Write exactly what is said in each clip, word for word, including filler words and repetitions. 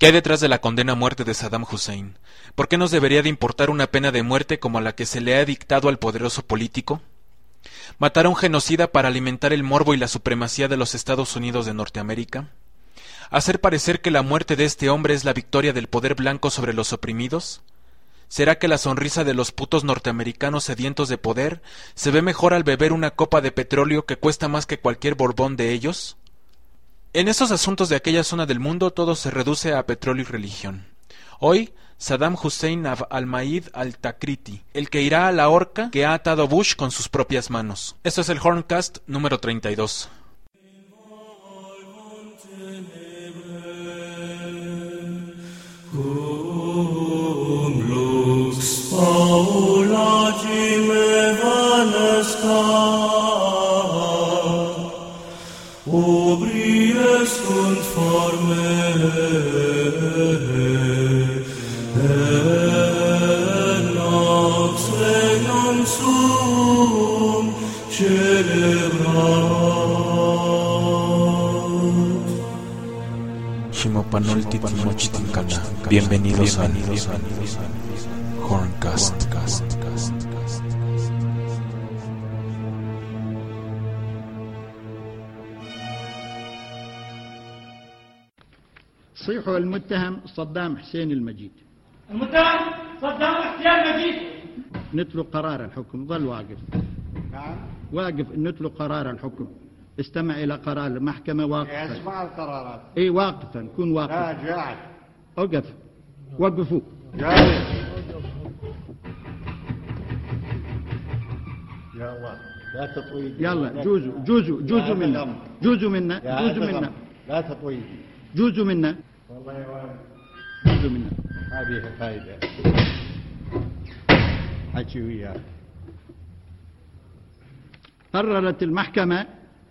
¿Qué hay detrás de la condena a muerte de Saddam Hussein? ¿Por qué nos debería de importar una pena de muerte como la que se le ha dictado al poderoso político? ¿Matar a un genocida para alimentar el morbo y la supremacía de los Estados Unidos de Norteamérica? ¿Hacer parecer que la muerte de este hombre es la victoria del poder blanco sobre los oprimidos? ¿Será que la sonrisa de los putos norteamericanos sedientos de poder se ve mejor al beber una copa de petróleo que cuesta más que cualquier borbón de ellos? En esos asuntos de aquella zona del mundo todo se reduce a petróleo y religión. Hoy, Saddam Hussein al-Maid al-Takriti, el que irá a la horca que ha atado a Bush con sus propias manos. Esto es el Horncast número treinta y dos. Bienvenidos a Horncast. صيح المتهم صدام حسين المجيد. المتهم صدام حسين المجيد. نتلو قرار الحكم. ظل واقف. نعم. واقف نتلو قرار الحكم. استمع إلى قرار المحكمة واقفا. اسمع القرارات. اي واقفا كن واقفا. لا جاعد. اوقف. وقفوا. جالس. يا الله لا تطويل. يلا جوزوا جوزوا جوزوا منا جوزوا منا جوزوا منا لا تطويل. جوزوا منا والله يا ولد جوزوا منا. هذه فايدة. حكي وياه. قررت المحكمة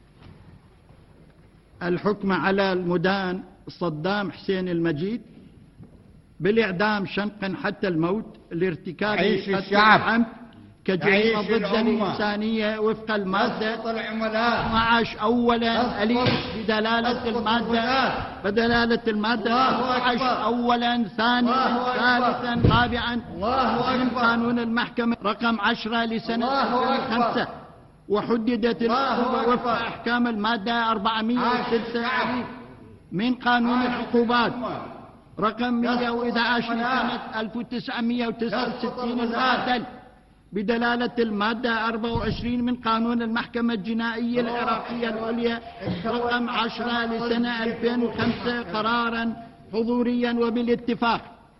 الحكم على المدان صدام حسين المجيد بالإعدام شنقا حتى الموت لارتكاب قتل عمد كجريمة ضد الإنسانية وفق المادة اثنا عشر أولا أليف بدلالة المادة بدلالة المادة اثنا عشر أولا ثانيا ثالثا رابعا من قانون المحكمة رقم عشرة لسنة ألفين وخمسة، وحددت العقوبة وفق أحكام المادة أربعمئة وستة من قانون العقوبات رقم مئة وإحدى عشر لسنة ألف وتسعمئة وتسعة وستين المعدل بدلالة المادة أربعة وعشرين من قانون المحكمة الجنائية العراقية العليا رقم عشرة لسنة ألفين وخمسة قرارا حضوريا وبالاتفاق.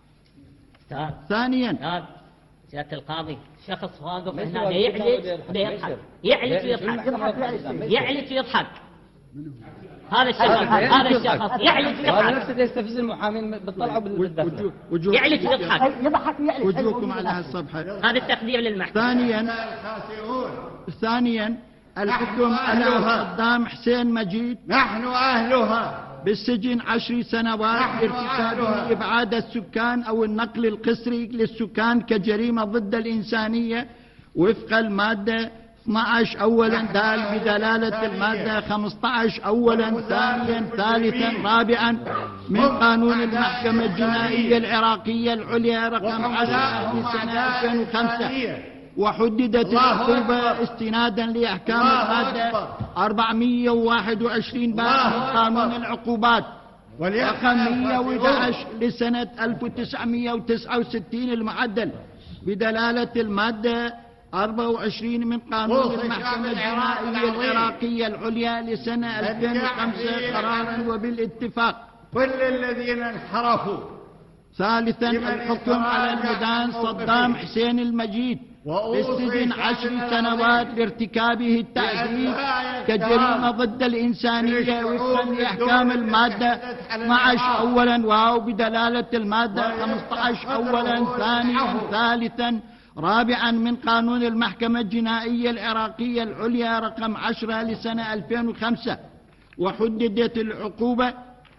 ثانيا سيادة القاضي شخص واقف هنا يعلج ويضحك يعلج ويضحك يعلج ويضحك هذا الشخص هذا الشخص يعلج ويضحك هذا نفسه يستفز المحامين بتطلعوا بالدفتر يعلج ويضحك يضحك ويعلج. وجوهكم على هالصفحة. هذا التقدير للمحكمة. ثانيا ثانيا الحكم على صدام حسين مجيد نحن أهلها بالسجن عشر سنوات لارتكاب إبعاد السكان أو النقل القسري للسكان كجريمة ضد الإنسانية وفق المادة اثنا عشر أولا دال بدلالة المادة خمسة عشر أولا ثانيا ثالثا رابعا من قانون المحكمة الجنائية العراقية العليا رقم عشرة لسنة ألفين وخمسة، وحددت العقوبة استنادا لأحكام المادة أربعمئة وواحد وعشرين من قانون العقوبات رقم مئة وإحدى عشر لسنة ألف وتسعمئة وتسعة وستين المعدل بدلالة المادة أربعة وعشرين من قانون المحكمة الجنائية العراقية العليا لسنة ألفين وخمسة قرارا وبالاتفاق. كل الذين انحرفوا. ثالثا الحكم على المدان صدام حسين المجيد بالسجن عشر سنوات لارتكابه التعذيب كجريمة ضد الإنسانية وفقا لأحكام المادة اثنا عشر أولا واو بدلالة المادة خمسة عشر أولا ثانيا ثالثا رابعا من قانون المحكمة الجنائية العراقية العليا رقم عشرة لسنة ألفين وخمسة، وحددت العقوبة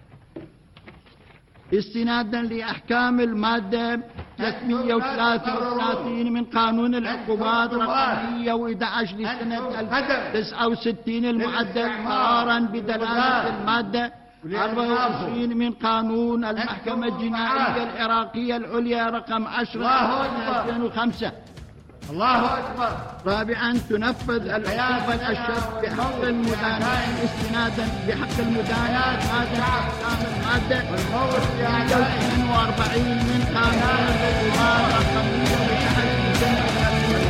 استنادا لأحكام المادة ثلاثمئة وثلاثة وثلاثين من قانون العقوبات رقم مئة وإحدى عشر لسنة ألف وتسعة وستين المعدل قرارا بدلالة المادة أربعة وعشرين من قانون المحكمة الجنائية العراقية العليا رقم عشرة ألفين وخمسة. الله أكبر. رابعا تنفذ العقوبة الأشد بحق المدان استنادا بحق المدان استنادا المادة مئة واثنين وأربعين من قانون الإدارة رقم مئة وتسعة.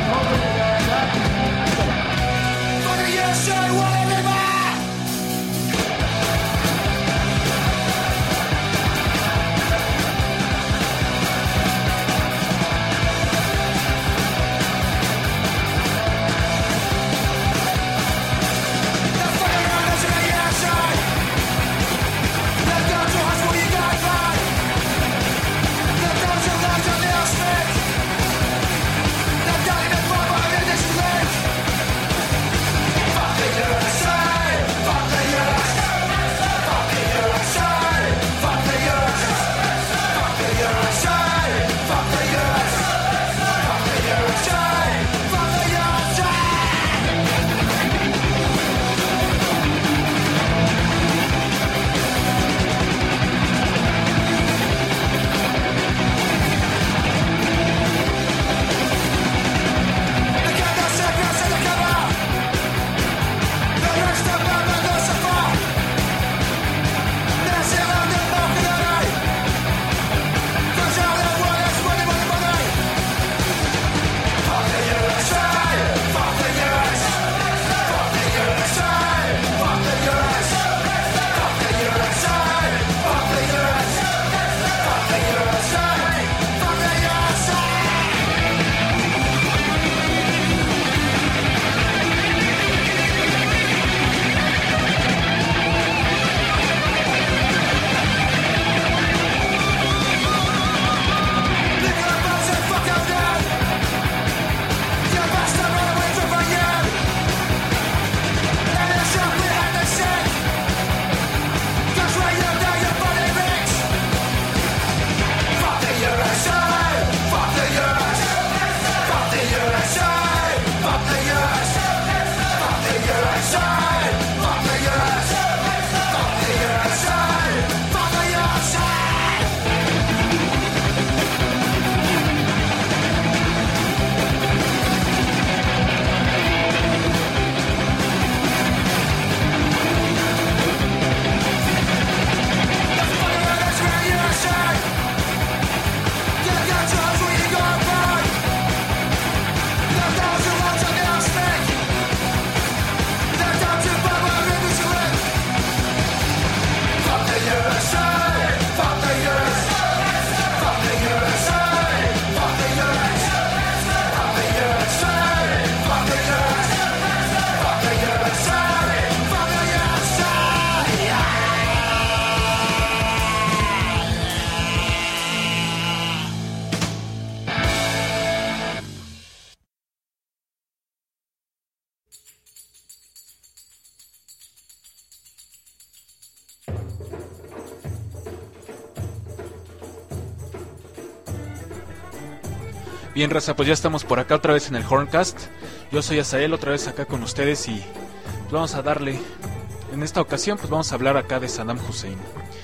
Bien, raza, pues ya estamos por acá otra vez en el Horncast. Yo soy Azael, otra vez acá con ustedes y pues vamos a darle. En esta ocasión pues vamos a hablar acá de Saddam Hussein.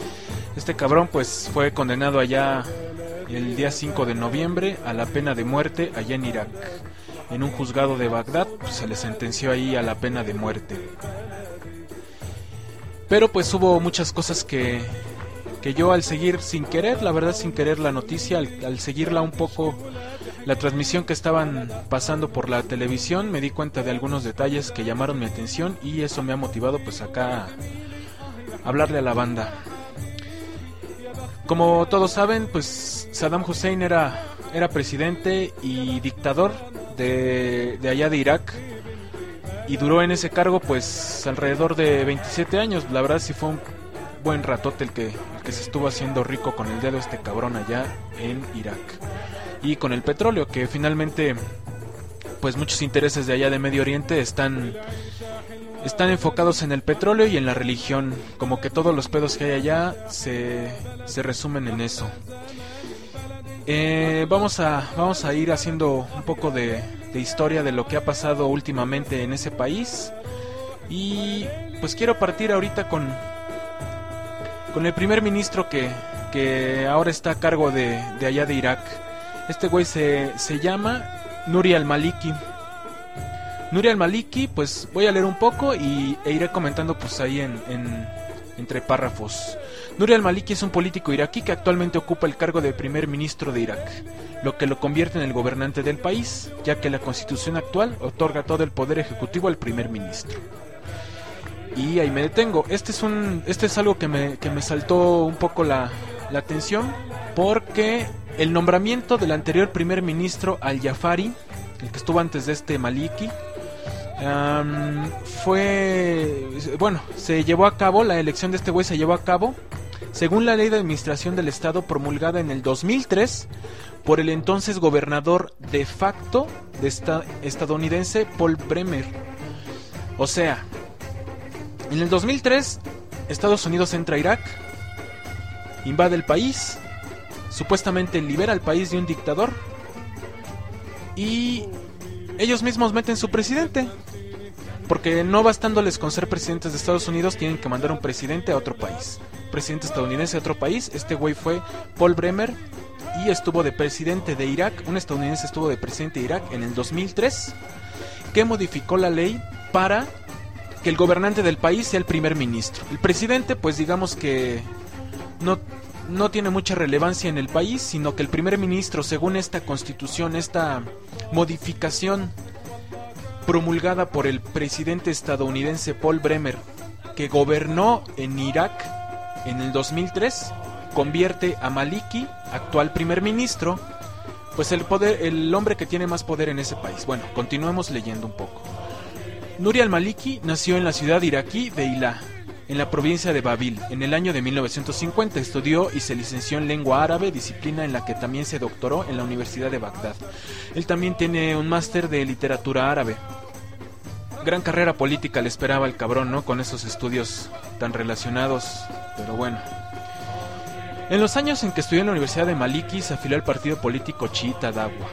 Este cabrón pues fue condenado allá el día cinco de noviembre a la pena de muerte allá en Irak. En un juzgado de Bagdad pues, se le sentenció ahí a la pena de muerte. Pero pues hubo muchas cosas que, que yo al seguir sin querer, la verdad sin querer la noticia, al, al seguirla un poco, la transmisión que estaban pasando por la televisión, me di cuenta de algunos detalles que llamaron mi atención y eso me ha motivado pues acá a hablarle a la banda. Como todos saben, pues Saddam Hussein era, era presidente y dictador de, de allá de Irak y duró en ese cargo pues alrededor de veintisiete años. La verdad sí fue un buen ratote el que, el que se estuvo haciendo rico con el dedo este cabrón allá en Irak. Y con el petróleo, que finalmente pues muchos intereses de allá de Medio Oriente están están enfocados en el petróleo y en la religión, como que todos los pedos que hay allá se, se resumen en eso. Eh, vamos a vamos a ir haciendo un poco de, de historia de lo que ha pasado últimamente en ese país y pues quiero partir ahorita con con el primer ministro que, que ahora está a cargo de, de allá de Irak. Este güey se, se llama Nuri al-Maliki. Nuri al-Maliki, pues voy a leer un poco y, e iré comentando pues ahí en, en, entre párrafos. Nuri al-Maliki es un político iraquí que actualmente ocupa el cargo de primer ministro de Irak, lo que lo convierte en el gobernante del país, ya que la constitución actual otorga todo el poder ejecutivo al primer ministro. Y ahí me detengo. Este es un, este es algo que me, que me saltó un poco la, la atención, porque el nombramiento del anterior primer ministro Al-Jafari, el que estuvo antes de este Maliki, um, fue, bueno, se llevó a cabo, la elección de este güey se llevó a cabo según la ley de administración del estado promulgada en el dos mil tres por el entonces gobernador de facto de esta, estadounidense Paul Bremer. O sea, en el dos mil tres, Estados Unidos entra a Irak, invade el país, supuestamente libera al país de un dictador y ellos mismos meten su presidente, porque no bastándoles con ser presidentes de Estados Unidos, tienen que mandar un presidente a otro país, presidente estadounidense a otro país. Este güey fue Paul Bremer y estuvo de presidente de Irak, un estadounidense estuvo de presidente de Irak en el dos mil tres, que modificó la ley para que el gobernante del país sea el primer ministro. El presidente, pues digamos que no, no tiene mucha relevancia en el país, sino que el primer ministro, según esta constitución, esta modificación promulgada por el presidente estadounidense Paul Bremer, que gobernó en Irak en el dos mil tres, convierte a Maliki, actual primer ministro, pues el poder, el hombre que tiene más poder en ese país. Bueno, continuemos leyendo un poco. Nuri al-Maliki nació en la ciudad iraquí de Ilá, en la provincia de Babil, en el año de mil novecientos cincuenta. Estudió y se licenció en lengua árabe, disciplina en la que también se doctoró en la Universidad de Bagdad. Él también tiene un máster de literatura árabe. Gran carrera política le esperaba al cabrón, ¿no? Con esos estudios tan relacionados, pero bueno. En los años en que estudió en la Universidad de Maliki, se afilió al partido político chiita Dawa.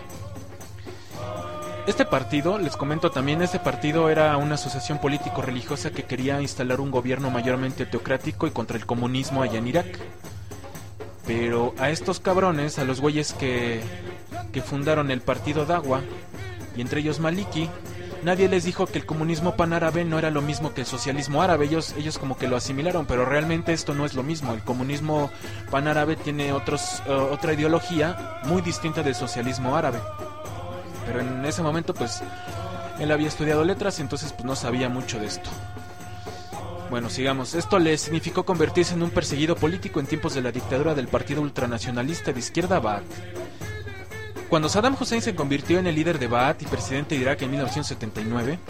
Este partido, les comento también, este partido era una asociación político-religiosa que quería instalar un gobierno mayormente teocrático y contra el comunismo allá en Irak. Pero a estos cabrones, a los güeyes que, que fundaron el partido Dawa, y entre ellos Maliki, nadie les dijo que el comunismo panárabe no era lo mismo que el socialismo árabe. Ellos, ellos como que lo asimilaron, pero realmente esto no es lo mismo. El comunismo panárabe tiene otros, uh, otra ideología muy distinta del socialismo árabe. Pero en ese momento pues él había estudiado letras y entonces pues no sabía mucho de esto. Bueno, sigamos. Esto le significó convertirse en un perseguido político en tiempos de la dictadura del partido ultranacionalista de izquierda Baath. Cuando Saddam Hussein se convirtió en el líder de Baath y presidente de Irak en mil novecientos setenta y nueve,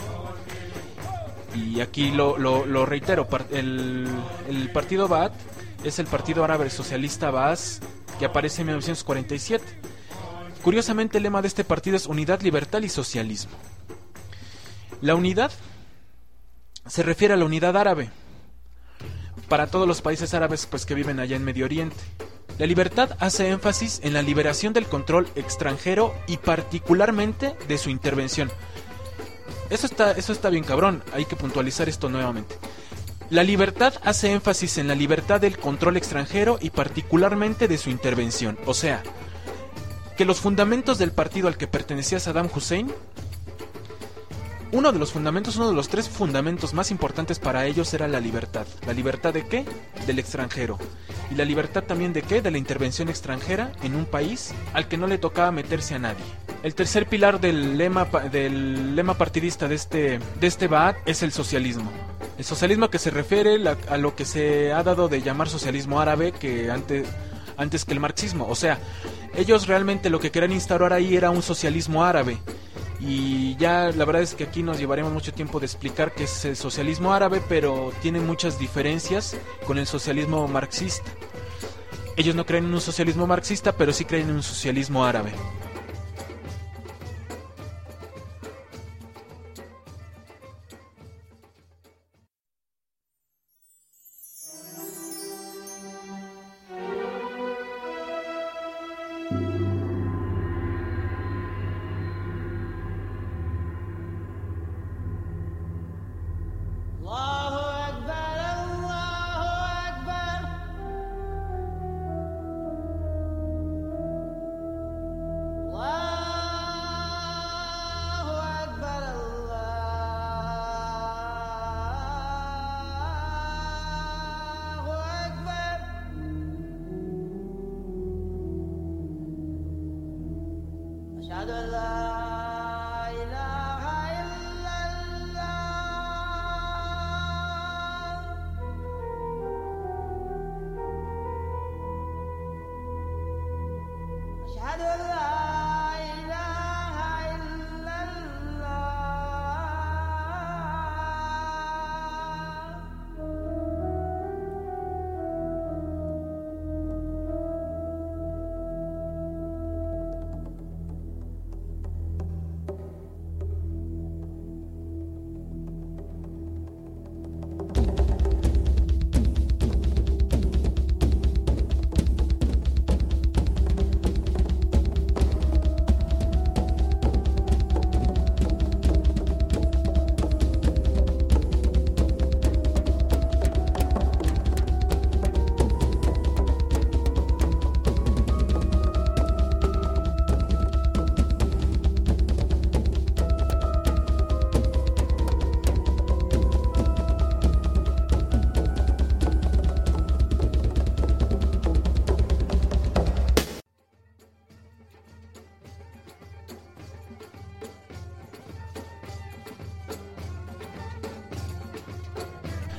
y aquí lo, lo, lo reitero, el, el partido Baath es el partido árabe socialista Baath, que aparece en mil novecientos cuarenta y siete. Curiosamente, el lema de este partido es unidad, libertad y socialismo. La unidad se refiere a la unidad árabe para todos los países árabes pues que viven allá en Medio Oriente. La libertad hace énfasis en la liberación del control extranjero y particularmente de su intervención. Eso está, eso está bien cabrón, hay que puntualizar esto nuevamente. La libertad hace énfasis en la libertad del control extranjero y particularmente de su intervención. O sea, que los fundamentos del partido al que pertenecía Saddam Hussein, uno de los fundamentos, uno de los tres fundamentos más importantes para ellos era la libertad. ¿La libertad de qué? Del extranjero. ¿Y la libertad también de qué? De la intervención extranjera en un país al que no le tocaba meterse a nadie. El tercer pilar del lema, del lema partidista de este, de este Baath es el socialismo. El socialismo que se refiere la, a lo que se ha dado de llamar socialismo árabe que antes... antes que el marxismo. O sea, ellos realmente lo que querían instaurar ahí era un socialismo árabe. Y ya la verdad es que aquí nos llevaremos mucho tiempo de explicar qué es el socialismo árabe, pero tiene muchas diferencias con el socialismo marxista. Ellos no creen en un socialismo marxista, pero sí creen en un socialismo árabe.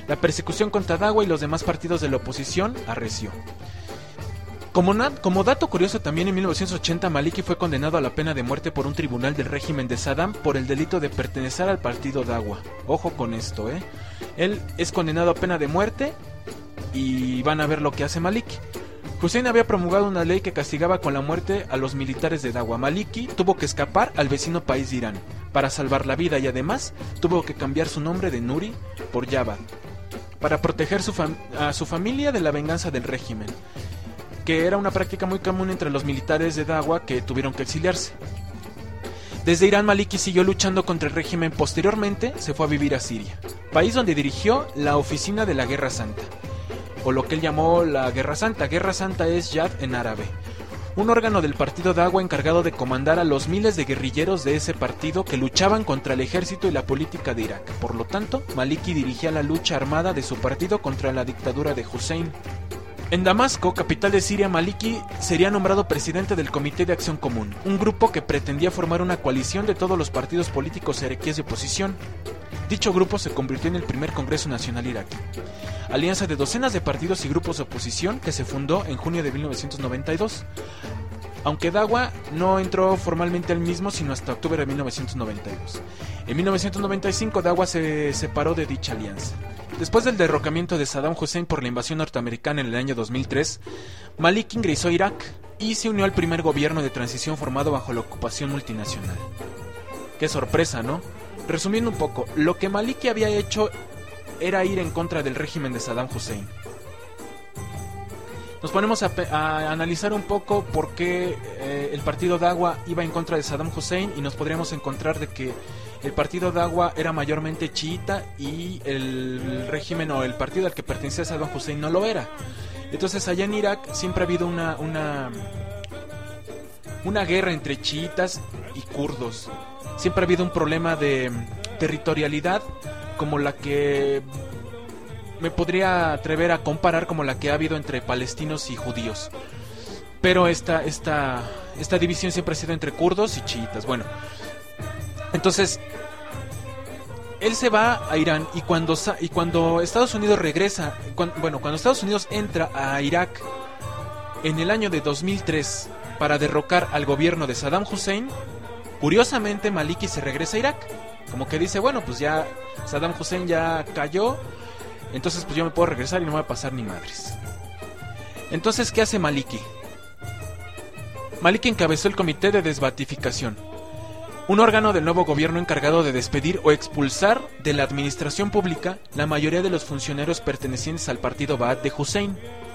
La persecución contra Dawa y los demás partidos de la oposición arreció. Como, na- como dato curioso, también en mil novecientos ochenta Maliki fue condenado a la pena de muerte por un tribunal del régimen de Saddam por el delito de pertenecer al partido Dawa. Ojo con esto, eh. Él es condenado a pena de muerte y van a ver lo que hace Maliki. Hussein había promulgado una ley que castigaba con la muerte a los militares de Dawa. Maliki tuvo que escapar al vecino país de Irán para salvar la vida y además tuvo que cambiar su nombre de Nuri por Javad para proteger su fam- a su familia de la venganza del régimen, que era una práctica muy común entre los militares de Dawa que tuvieron que exiliarse. Desde Irán, Maliki siguió luchando contra el régimen. Posteriormente se fue a vivir a Siria, país donde dirigió la oficina de la Guerra Santa, o lo que él llamó la Guerra Santa. Guerra Santa es Jad en árabe, un órgano del partido Dawa encargado de comandar a los miles de guerrilleros de ese partido que luchaban contra el ejército y la política de Irak. Por lo tanto, Maliki dirigía la lucha armada de su partido contra la dictadura de Hussein. En Damasco, capital de Siria, Maliki sería nombrado presidente del Comité de Acción Común, un grupo que pretendía formar una coalición de todos los partidos políticos iraquíes de oposición. Dicho grupo se convirtió en el primer Congreso Nacional Iraquí, alianza de docenas de partidos y grupos de oposición que se fundó en junio de mil novecientos noventa y dos, aunque Dawa no entró formalmente al mismo sino hasta octubre de mil novecientos noventa y dos. En mil novecientos noventa y cinco Dawa se separó de dicha alianza. Después del derrocamiento de Saddam Hussein por la invasión norteamericana en el año dos mil tres, Maliki ingresó a Irak y se unió al primer gobierno de transición formado bajo la ocupación multinacional. Qué sorpresa, ¿no? Resumiendo un poco, lo que Maliki había hecho era ir en contra del régimen de Saddam Hussein. Nos ponemos a, a analizar un poco por qué eh, el partido Dawa iba en contra de Saddam Hussein y nos podríamos encontrar de que el partido Dawa era mayormente chiita y el régimen o el partido al que pertenecía Saddam Hussein no lo era. Entonces allá en Irak siempre ha habido una una una guerra entre chiitas y kurdos. Siempre ha habido un problema de territorialidad como la que me podría atrever a comparar como la que ha habido entre palestinos y judíos. Pero esta esta esta división siempre ha sido entre kurdos y chiitas. Bueno, entonces él se va a Irán y cuando y cuando Estados Unidos regresa, cuando, bueno, cuando Estados Unidos entra a Irak en el año de dos mil tres para derrocar al gobierno de Saddam Hussein, curiosamente Maliki se regresa a Irak, como que dice, bueno, pues ya Saddam Hussein ya cayó, entonces pues yo me puedo regresar y no me va a pasar ni madres. Entonces, ¿qué hace Maliki? Maliki encabezó el comité de desbatificación, un órgano del nuevo gobierno encargado de despedir o expulsar de la administración pública la mayoría de los funcionarios pertenecientes al partido Ba'ath de Hussein.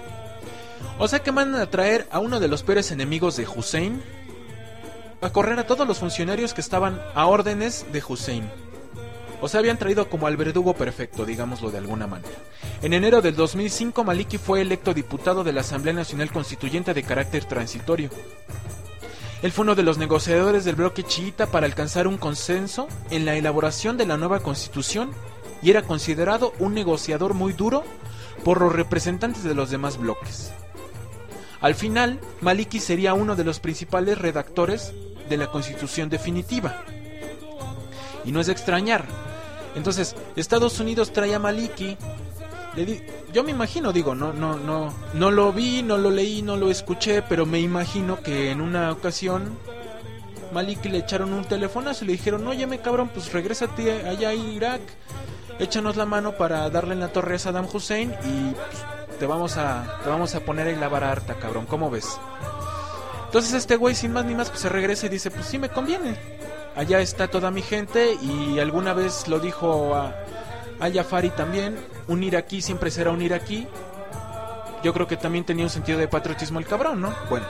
O sea que mandan a traer a uno de los peores enemigos de Hussein a correr a todos los funcionarios que estaban a órdenes de Hussein. O sea, habían traído como al verdugo perfecto, digámoslo de alguna manera. En enero del dos mil cinco, Maliki fue electo diputado de la Asamblea Nacional Constituyente de carácter transitorio. Él fue uno de los negociadores del bloque chiita para alcanzar un consenso en la elaboración de la nueva constitución y era considerado un negociador muy duro por los representantes de los demás bloques. Al final, Maliki sería uno de los principales redactores de la constitución definitiva. Y no es de extrañar. Entonces, Estados Unidos trae a Maliki. Le di- yo me imagino, digo, no, no, no, no lo vi, no lo leí, no lo escuché, pero me imagino que en una ocasión Maliki le echaron un telefonazo y le dijeron, óyeme cabrón, pues regrésate allá a Irak, échanos la mano para darle en la torre a Saddam Hussein y pues, te vamos a, te vamos a poner ahí la vara harta, cabrón, ¿cómo ves? Entonces este güey sin más ni más pues se regresa y dice, pues sí me conviene. Allá está toda mi gente y alguna vez lo dijo a, a Jafari también, un iraquí siempre será un iraquí. Yo creo que también tenía un sentido de patriotismo el cabrón, ¿no? Bueno.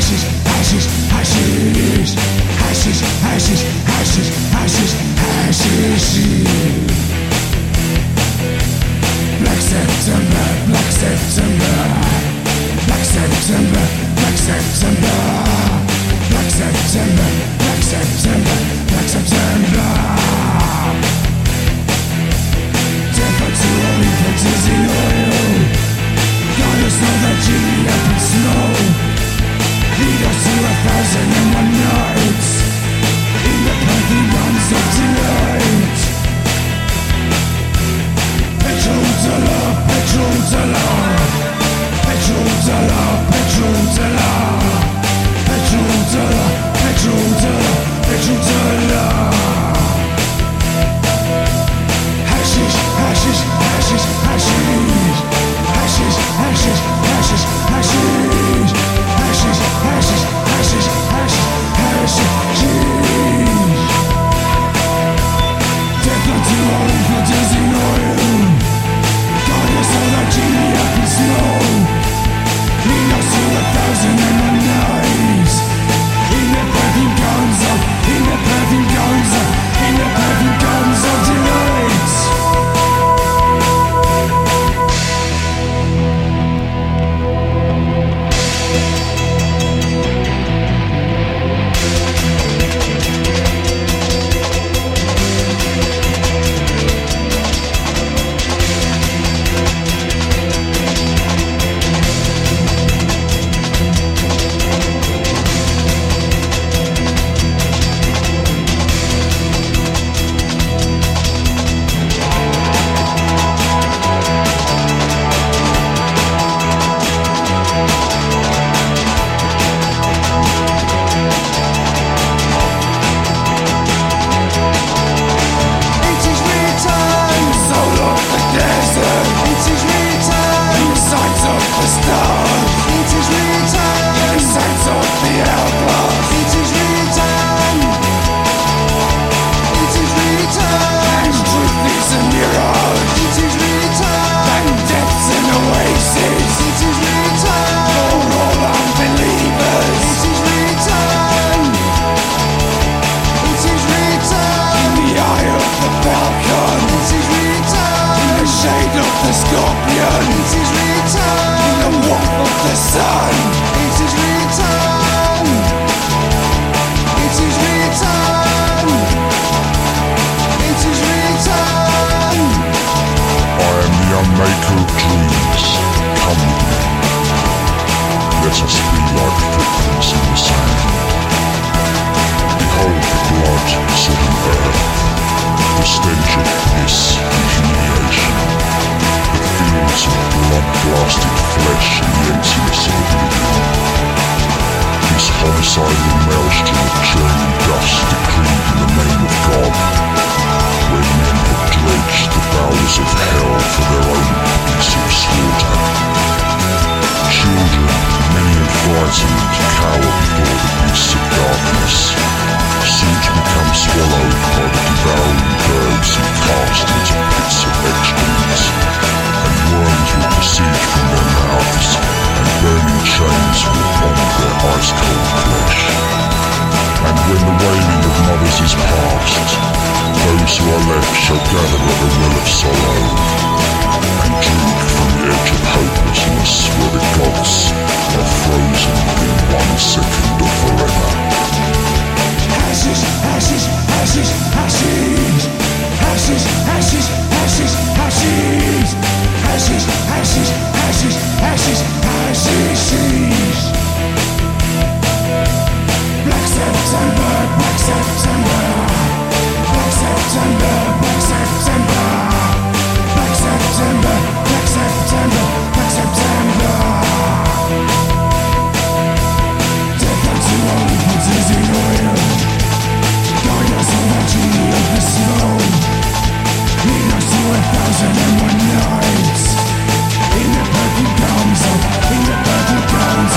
thousand and one nights in the purple gums of, in the purple gums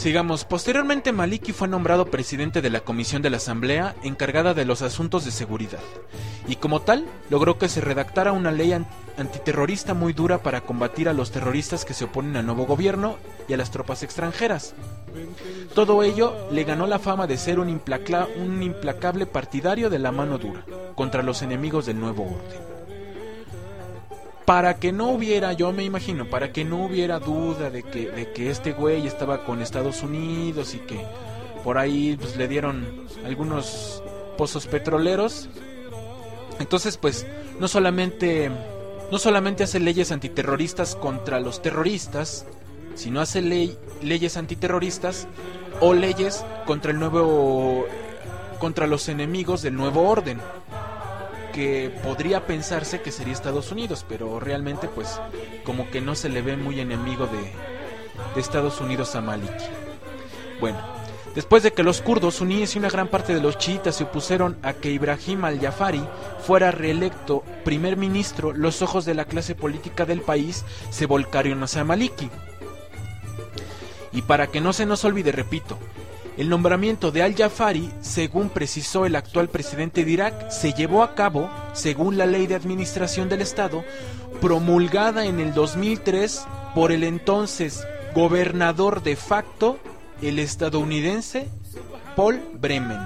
Sigamos. Posteriormente Maliki fue nombrado presidente de la Comisión de la Asamblea encargada de los asuntos de seguridad, y como tal logró que se redactara una ley an- antiterrorista muy dura para combatir a los terroristas que se oponen al nuevo gobierno y a las tropas extranjeras. Todo ello le ganó la fama de ser un, implaca- un implacable partidario de la mano dura contra los enemigos del nuevo orden. Para que no hubiera, yo me imagino, para que no hubiera duda de que, de que este güey estaba con Estados Unidos y que por ahí pues, le dieron algunos pozos petroleros, entonces pues no solamente, no solamente hace leyes antiterroristas contra los terroristas, sino hace ley, leyes antiterroristas o leyes contra el nuevo, contra los enemigos del nuevo orden, que podría pensarse que sería Estados Unidos, pero realmente pues como que no se le ve muy enemigo de, de Estados Unidos a Maliki. Bueno, después de que los kurdos suníes y una gran parte de los chiitas se opusieron a que Ibrahim al-Jafari fuera reelecto primer ministro, los ojos de la clase política del país se volcaron hacia Maliki. Y para que no se nos olvide, repito, el nombramiento de al-Jafari, según precisó el actual presidente de Irak, se llevó a cabo según la Ley de Administración del Estado, promulgada en el dos mil tres por el entonces gobernador de facto, el estadounidense Paul Bremen.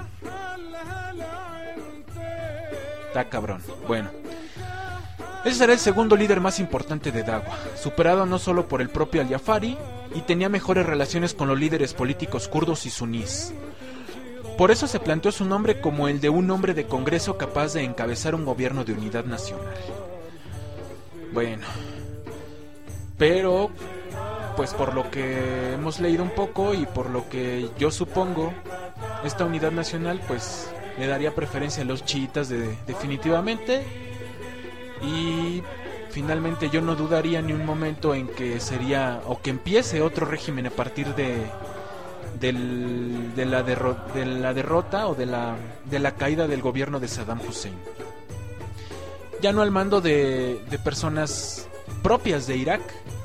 Está cabrón. Bueno, ese será el segundo líder más importante de Dawa, superado no solo por el propio al-Jafari, y tenía mejores relaciones con los líderes políticos kurdos y sunís. Por eso se planteó su nombre como el de un hombre de Congreso capaz de encabezar un gobierno de unidad nacional. Bueno, pero pues por lo que hemos leído un poco y por lo que yo supongo, esta unidad nacional pues le daría preferencia a los chiitas de, definitivamente. Y finalmente yo no dudaría ni un momento en que sería o que empiece otro régimen a partir de del, de, la derro, de la derrota o de la de la caída del gobierno de Saddam Hussein, ya no al mando de, de personas propias de Irak,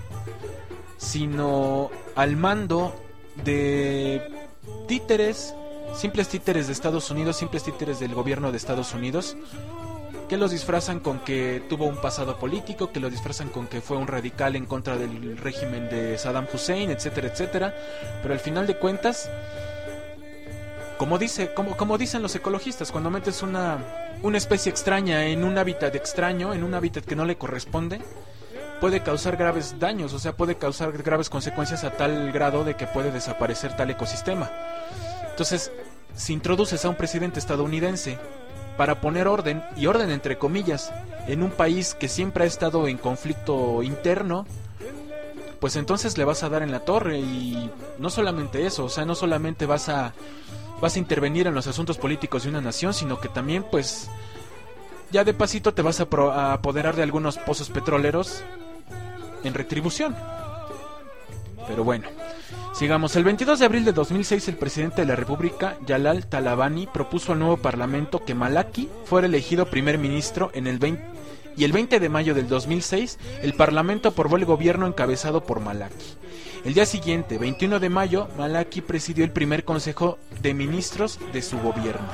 sino al mando de títeres, simples títeres de Estados Unidos, simples títeres del gobierno de Estados Unidos, que los disfrazan con que tuvo un pasado político, que lo disfrazan con que fue un radical en contra del régimen de Saddam Hussein, etcétera, etcétera. Pero al final de cuentas, como dice, como, como dicen los ecologistas, cuando metes una, una especie extraña en un hábitat extraño, en un hábitat que no le corresponde, puede causar graves daños, o sea, puede causar graves consecuencias a tal grado de que puede desaparecer tal ecosistema. Entonces, si introduces a un presidente estadounidense para poner orden, y orden entre comillas, en un país que siempre ha estado en conflicto interno, pues entonces le vas a dar en la torre. Y no solamente eso, o sea, no solamente vas a vas a intervenir en los asuntos políticos de una nación, sino que también pues ya de pasito te vas a, pro, a apoderar de algunos pozos petroleros en retribución. Pero bueno, sigamos. El veintidós de abril de dos mil seis, el presidente de la República, Jalal Talabani, propuso al nuevo parlamento que Malaki fuera elegido primer ministro en el veinte, y el veinte de mayo del dos mil seis, el parlamento aprobó el gobierno encabezado por Malaki. El día siguiente, veintiuno de mayo, Malaki presidió el primer consejo de ministros de su gobierno.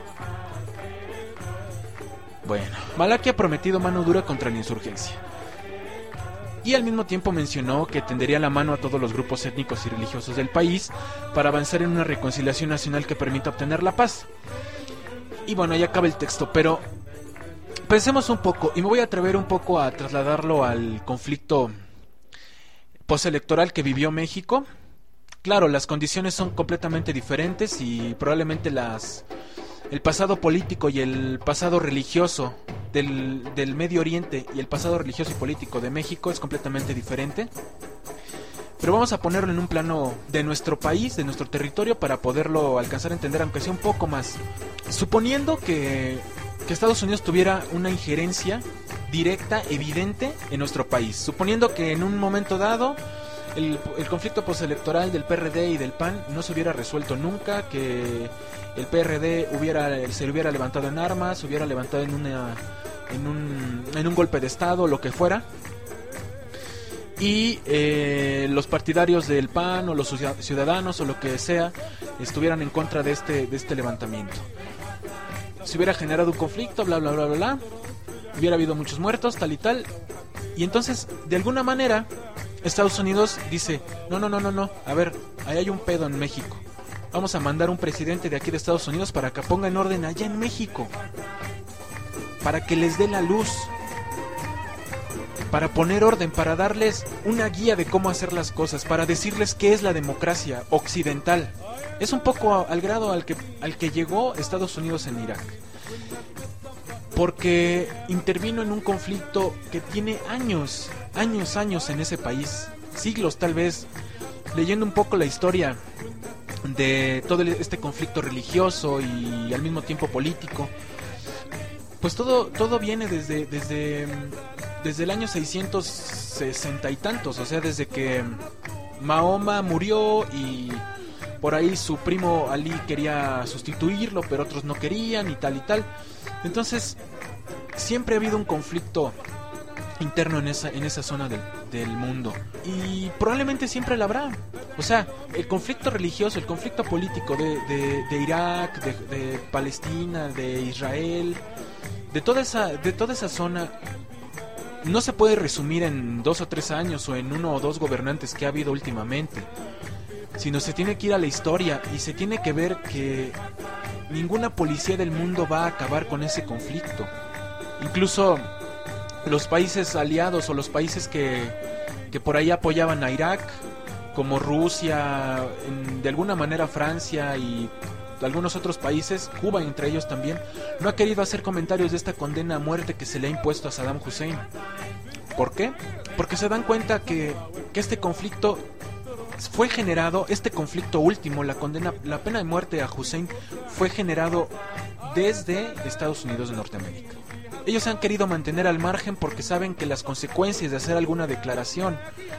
Bueno, Malaki ha prometido mano dura contra la insurgencia, y al mismo tiempo mencionó que tendería la mano a todos los grupos étnicos y religiosos del país para avanzar en una reconciliación nacional que permita obtener la paz. Y bueno, ahí acaba el texto, pero pensemos un poco, y me voy a atrever un poco a trasladarlo al conflicto postelectoral que vivió México. Claro, las condiciones son completamente diferentes y probablemente las el pasado político y el pasado religioso del, del Medio Oriente y el pasado religioso y político de México es completamente diferente. Pero vamos a ponerlo en un plano de nuestro país, de nuestro territorio, para poderlo alcanzar a entender, aunque sea un poco más. Suponiendo que, que Estados Unidos tuviera una injerencia directa, evidente en nuestro país. Suponiendo que en un momento dado el, el conflicto postelectoral del P R D y del P A N no se hubiera resuelto nunca, que el P R D hubiera se hubiera levantado en armas, se hubiera levantado en una en un en un golpe de estado, lo que fuera. y eh, los partidarios del P A N o los ciudadanos o lo que sea estuvieran en contra de este, de este levantamiento. Se hubiera generado un conflicto, bla bla bla bla bla, hubiera habido muchos muertos, tal y tal, y entonces de alguna manera Estados Unidos dice, no, no, no, no, no, a ver, ahí hay un pedo en México, vamos a mandar un presidente de aquí de Estados Unidos para que ponga en orden allá en México, para que les dé la luz, para poner orden, para darles una guía de cómo hacer las cosas, para decirles qué es la democracia occidental. Es un poco al grado al que, al que llegó Estados Unidos en Irak, porque intervino en un conflicto que tiene años, años, años en ese país, siglos tal vez. Leyendo un poco la historia de todo este conflicto religioso y al mismo tiempo político, pues todo, todo viene desde, desde, desde el año seiscientos sesenta y tantos, o sea, desde que Mahoma murió y por ahí su primo Ali quería sustituirlo, pero otros no querían y tal y tal. Entonces, siempre ha habido un conflicto interno en esa, en esa zona del, del mundo. Y probablemente siempre la habrá. O sea, el conflicto religioso, el conflicto político de, de, de Irak, de, de Palestina, de Israel, de toda esa, de toda esa zona, no se puede resumir en dos o tres años o en uno o dos gobernantes que ha habido últimamente, sino se tiene que ir a la historia y se tiene que ver que ninguna policía del mundo va a acabar con ese conflicto. Incluso los países aliados o los países que, que por ahí apoyaban a Irak, como Rusia, en, de alguna manera Francia y algunos otros países, Cuba entre ellos también, no ha querido hacer comentarios de esta condena a muerte que se le ha impuesto a Saddam Hussein. ¿Por qué? Porque se dan cuenta que, que este conflicto fue generado, este conflicto último, la condena, la pena de muerte a Hussein, fue generado desde Estados Unidos de Norteamérica. Ellos se han querido mantener al margen porque saben que las consecuencias de hacer alguna declaración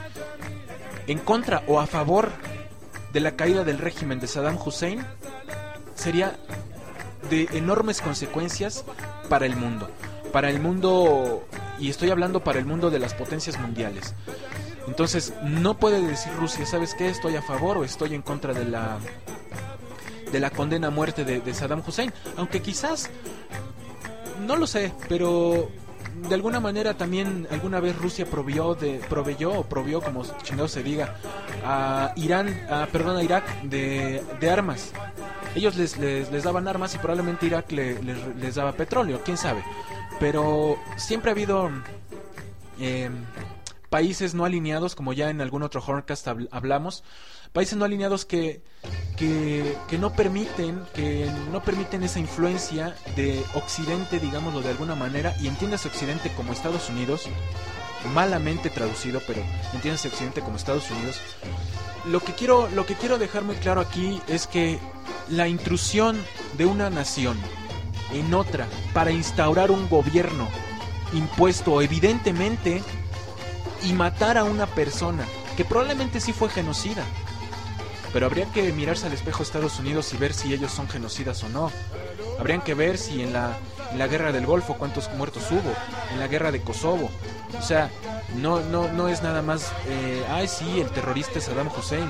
en contra o a favor de la caída del régimen de Saddam Hussein sería de enormes consecuencias para el mundo, para el mundo, y estoy hablando para el mundo de las potencias mundiales. Entonces no puede decir Rusia, ¿sabes qué? Estoy a favor o estoy en contra de la de la condena a muerte de, de Saddam Hussein, aunque quizás, no lo sé, pero de alguna manera también alguna vez Rusia proveyó de proveyó o provió, como chingado se diga, a Irán, a, perdón, a Irak de, de armas. Ellos les, les, les daban armas y probablemente Irak le, les, les daba petróleo, quién sabe. Pero siempre ha habido eh, países no alineados, como ya en algún otro Horncast hablamos, países no alineados que, que, que no permiten que no permiten esa influencia de Occidente, digámoslo de alguna manera, y entiéndase Occidente como Estados Unidos, malamente traducido, pero entiéndase Occidente como Estados Unidos. Lo que quiero, lo que quiero dejar muy claro aquí es que la intrusión de una nación en otra para instaurar un gobierno impuesto evidentemente y matar a una persona que probablemente sí fue genocida, pero habría que mirarse al espejo de Estados Unidos y ver si ellos son genocidas o no. Habrían que ver si en la, en la guerra del Golfo cuántos muertos hubo, en la guerra de Kosovo. O sea, no, no, no es nada más, eh, ay sí, el terrorista es Saddam Hussein.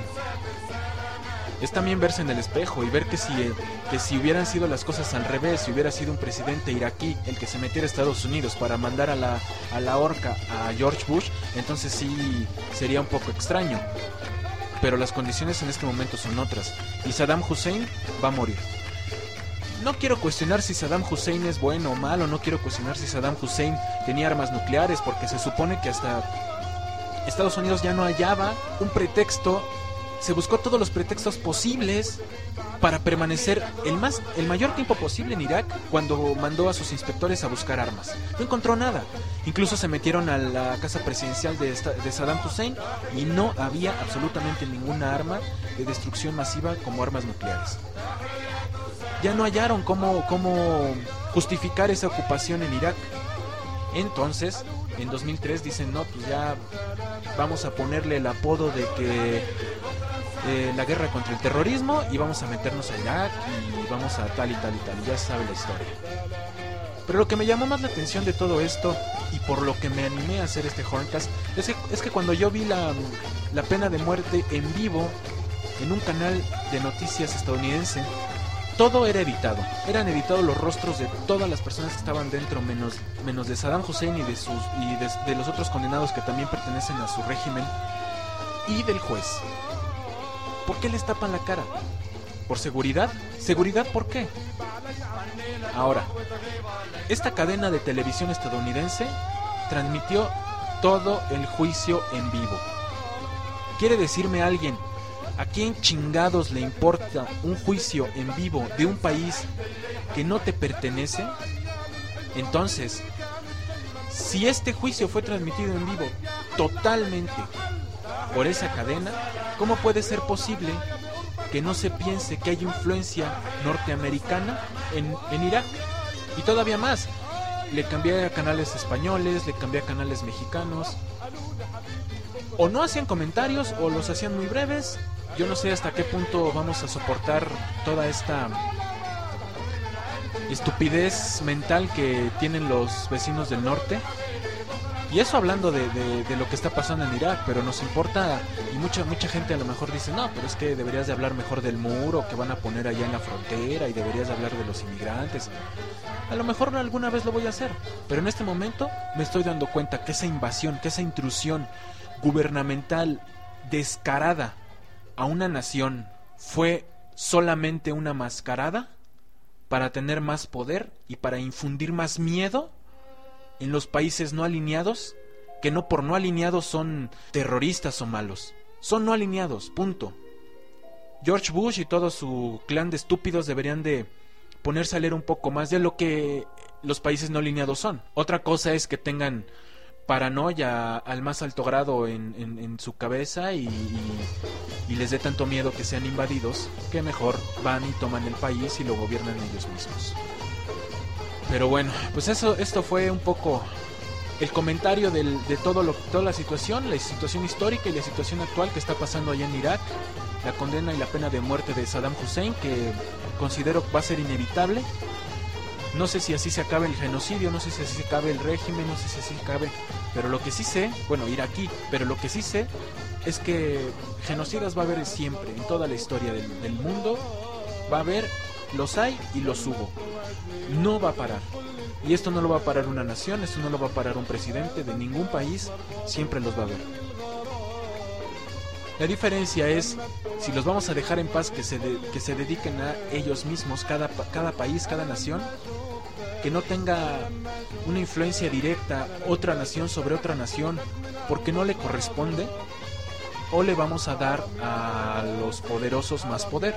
Es también verse en el espejo y ver que si, eh, que si hubieran sido las cosas al revés, si hubiera sido un presidente iraquí el que se metiera a Estados Unidos para mandar a la, a la horca a George Bush, entonces sí sería un poco extraño. Pero las condiciones en este momento son otras y Saddam Hussein va a morir. No quiero cuestionar si Saddam Hussein es bueno o malo, no quiero cuestionar si Saddam Hussein tenía armas nucleares, porque se supone que hasta Estados Unidos ya no hallaba un pretexto, se buscó todos los pretextos posibles para permanecer el más el mayor tiempo posible en Irak cuando mandó a sus inspectores a buscar armas. No encontró nada. Incluso se metieron a la casa presidencial de, esta, de Saddam Hussein y no había absolutamente ninguna arma de destrucción masiva como armas nucleares. Ya no hallaron cómo, cómo justificar esa ocupación en Irak. Entonces, en dos mil tres dicen, no, pues ya vamos a ponerle el apodo de que eh, la guerra contra el terrorismo y vamos a meternos a Irak y vamos a tal y tal y tal. Y ya se sabe la historia. Pero lo que me llamó más la atención de todo esto, y por lo que me animé a hacer este Horncast, es que, es que cuando yo vi la, la pena de muerte en vivo en un canal de noticias estadounidense, todo era editado. Eran editados los rostros de todas las personas que estaban dentro, menos, menos de Saddam Hussein y, de, sus, y de, de los otros condenados que también pertenecen a su régimen, y del juez. ¿Por qué les tapan la cara? ¿Por seguridad? ¿Seguridad por qué? Ahora, esta cadena de televisión estadounidense transmitió todo el juicio en vivo. ¿Quiere decirme alguien a quién chingados le importa un juicio en vivo de un país que no te pertenece? Entonces, si este juicio fue transmitido en vivo totalmente por esa cadena, ¿cómo puede ser posible que no se piense que hay influencia norteamericana en, en Irak? Y todavía más, le cambié a canales españoles, le cambié a canales mexicanos. O no hacían comentarios o los hacían muy breves. Yo no sé hasta qué punto vamos a soportar toda esta estupidez mental que tienen los vecinos del norte. Y eso hablando de, de, de lo que está pasando en Irak, pero nos importa, y mucha mucha gente a lo mejor dice, no, pero es que deberías de hablar mejor del muro que van a poner allá en la frontera, y deberías de hablar de los inmigrantes. A lo mejor alguna vez lo voy a hacer, pero en este momento me estoy dando cuenta que esa invasión, que esa intrusión gubernamental descarada a una nación fue solamente una mascarada para tener más poder y para infundir más miedo en los países no alineados, que no por no alineados son terroristas o malos, son no alineados, punto. George Bush y todo su clan de estúpidos deberían de ponerse a leer un poco más de lo que los países no alineados son. Otra cosa es que tengan paranoia al más alto grado en, en, en su cabeza y, y, y les dé tanto miedo que sean invadidos, que mejor van y toman el país y lo gobiernan ellos mismos. Pero bueno, pues eso, esto fue un poco el comentario del, de todo lo, toda la situación, la situación histórica y la situación actual que está pasando allá en Irak, la condena y la pena de muerte de Saddam Hussein, que considero va a ser inevitable. No sé si así se acabe el genocidio, no sé si así se acabe el régimen, no sé si así se acabe, pero lo que sí sé, bueno, iraquí, pero lo que sí sé es que genocidas va a haber siempre, en toda la historia del, del mundo, va a haber, los hay y los hubo. No va a parar. Y esto no lo va a parar una nación, esto no lo va a parar un presidente de ningún país, siempre los va a haber. La diferencia es si los vamos a dejar en paz, que se, de, que se dediquen a ellos mismos, cada, cada país, cada nación, que no tenga una influencia directa otra nación sobre otra nación porque no le corresponde, o le vamos a dar a los poderosos más poder.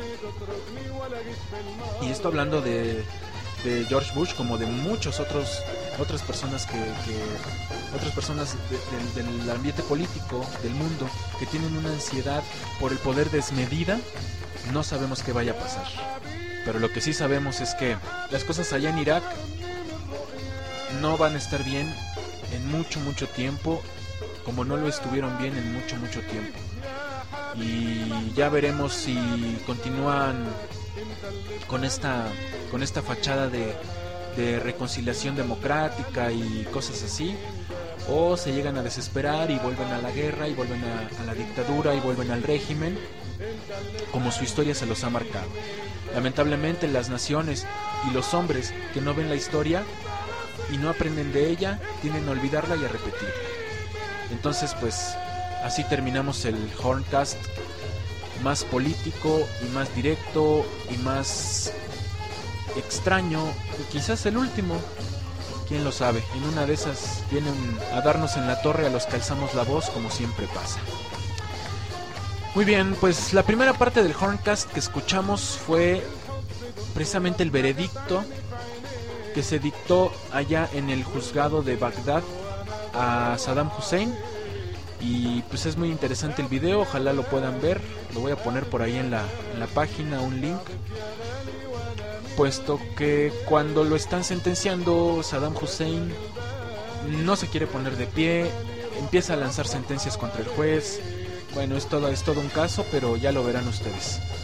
Y esto hablando de, de George Bush, como de muchos otros otras personas que, que otras personas de, de, del ambiente político del mundo que tienen una ansiedad por el poder desmedida. No sabemos qué vaya a pasar, pero lo que sí sabemos es que las cosas allá en Irak no van a estar bien en mucho mucho tiempo, como no lo estuvieron bien en mucho mucho tiempo. Y ya veremos si continúan con esta con esta fachada de, de reconciliación democrática y cosas así, o se llegan a desesperar y vuelven a la guerra y vuelven a, a la dictadura y vuelven al régimen, como su historia se los ha marcado. Lamentablemente las naciones y los hombres que no ven la historia y no aprenden de ella tienden a olvidarla y a repetirla. Entonces pues así terminamos el Horncast más político y más directo y más extraño, y quizás el último, quién lo sabe. En una de esas vienen a darnos en la torre a los que alzamos la voz, como siempre pasa. Muy bien, pues la primera parte del Horncast que escuchamos fue precisamente el veredicto que se dictó allá en el juzgado de Bagdad a Saddam Hussein. Y pues es muy interesante el video, ojalá lo puedan ver. Lo voy a poner por ahí en la, en la página, un link. Puesto que cuando lo están sentenciando, Saddam Hussein no se quiere poner de pie, empieza a lanzar sentencias contra el juez. Bueno, es todo, es todo un caso, pero ya lo verán ustedes.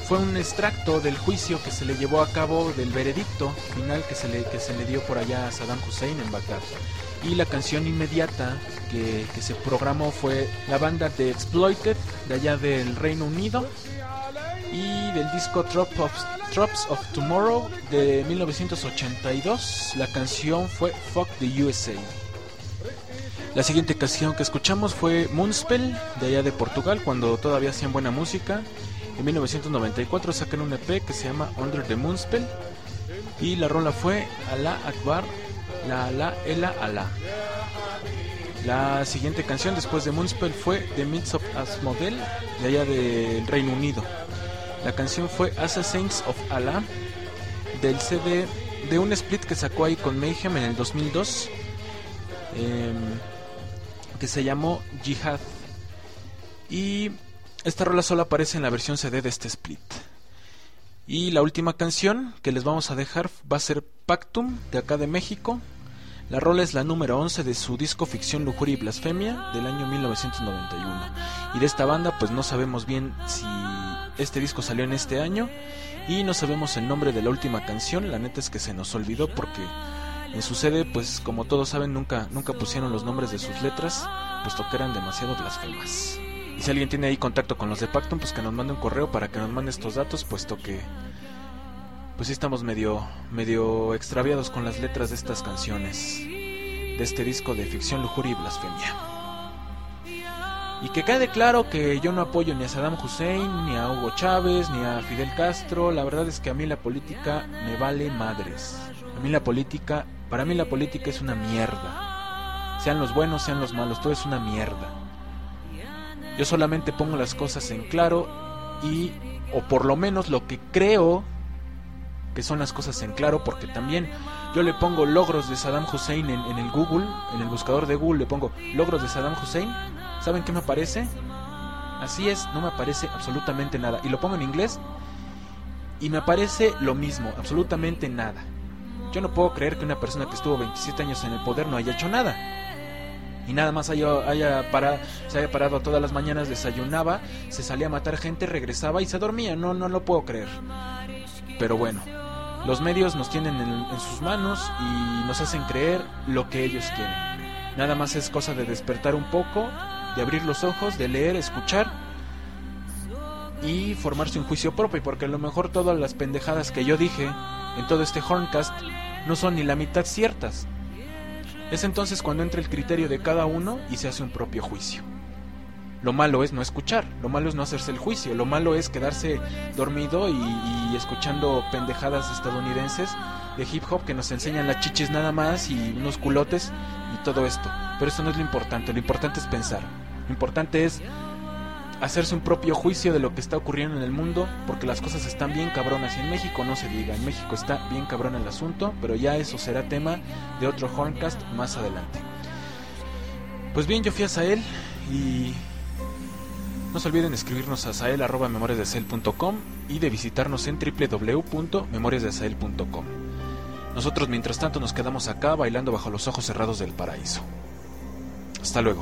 fue un extracto del juicio que se le llevó a cabo, del veredicto final que se le, que se le dio por allá a Saddam Hussein en Bagdad. Y la canción inmediata que, que se programó fue la banda The Exploited, de allá del Reino Unido, y del disco Trop of, Tropes of Tomorrow de mil novecientos ochenta y dos. La canción fue Fuck the U S A. La siguiente canción que escuchamos fue Moonspell, de allá de Portugal, cuando todavía hacían buena música. En mil novecientos noventa y cuatro sacan un E P que se llama Under the Moonspell, y la rola fue Allah Akbar, la Allah Ela Allah. La siguiente canción después de Moonspell fue The Myths of Asmodel, de allá del Reino Unido. La canción fue Assassins of Allah, del C D de un split que sacó ahí con Mayhem en el dos mil dos, eh, que se llamó Jihad. Y esta rola solo aparece en la versión C D de este split. Y la última canción que les vamos a dejar va a ser Pactum, de acá de México. La rola es la número once de su disco Ficción, Lujuria y Blasfemia del año mil novecientos noventa y uno. Y de esta banda pues no sabemos bien si este disco salió en este año, y no sabemos el nombre de la última canción. La neta es que se nos olvidó porque en su C D, pues como todos saben, nunca, nunca pusieron los nombres de sus letras, puesto que eran demasiado blasfemas. Y si alguien tiene ahí contacto con los de Pactum, pues que nos mande un correo para que nos mande estos datos, puesto que pues sí estamos medio, medio extraviados con las letras de estas canciones, de este disco de Ficción, Lujuria y Blasfemia. Y que quede claro que yo no apoyo ni a Saddam Hussein, ni a Hugo Chávez, ni a Fidel Castro. La verdad es que a mí la política me vale madres. A mí la política, para mí la política es una mierda. Sean los buenos, sean los malos, todo es una mierda. Yo solamente pongo las cosas en claro, y o por lo menos lo que creo que son las cosas en claro, porque también yo le pongo logros de Saddam Hussein en, en el Google, en el buscador de Google le pongo logros de Saddam Hussein. ¿Saben qué me aparece? Así es, no me aparece absolutamente nada. Y lo pongo en inglés y me aparece lo mismo, absolutamente nada. Yo no puedo creer que una persona que estuvo veintisiete años en el poder no haya hecho nada. Y nada más haya, haya para, se haya parado todas las mañanas, desayunaba, se salía a matar gente, regresaba y se dormía. No, no lo puedo creer. Pero bueno, los medios nos tienen en, en sus manos y nos hacen creer lo que ellos quieren. Nada más es cosa de despertar un poco, de abrir los ojos, de leer, escuchar y formarse un juicio propio, porque a lo mejor todas las pendejadas que yo dije en todo este Horncast no son ni la mitad ciertas. Es entonces cuando entra el criterio de cada uno y se hace un propio juicio. Lo malo es no escuchar, lo malo es no hacerse el juicio, lo malo es quedarse dormido y, y escuchando pendejadas estadounidenses de hip hop que nos enseñan las chichis nada más y unos culotes y todo esto. Pero eso no es lo importante, lo importante es pensar. Lo importante es hacerse un propio juicio de lo que está ocurriendo en el mundo, porque las cosas están bien cabronas, y en México no se diga, en México está bien cabrón el asunto, pero ya eso será tema de otro Horncast más adelante. Pues bien, yo fui a Sael y no se olviden escribirnos a sael arroba memorias de sael punto com y de visitarnos en doble u doble u doble u punto memorias de sael punto com. Nosotros mientras tanto nos quedamos acá bailando bajo los ojos cerrados del paraíso. Hasta luego.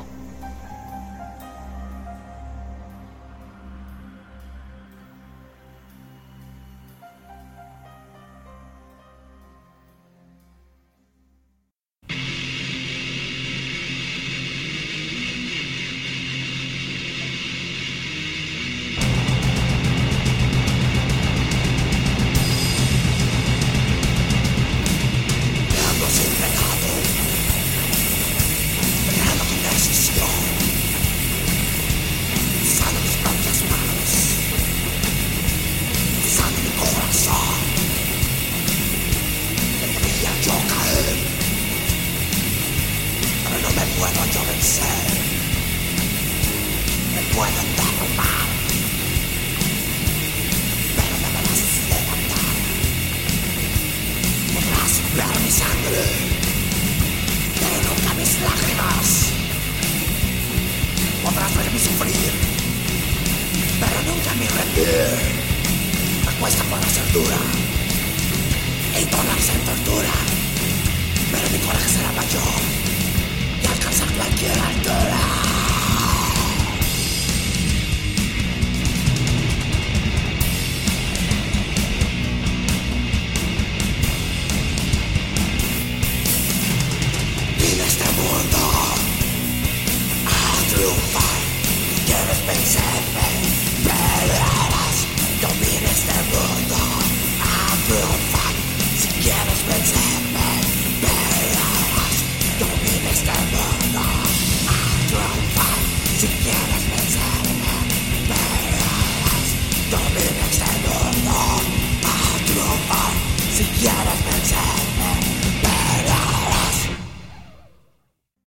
سيارة بنزين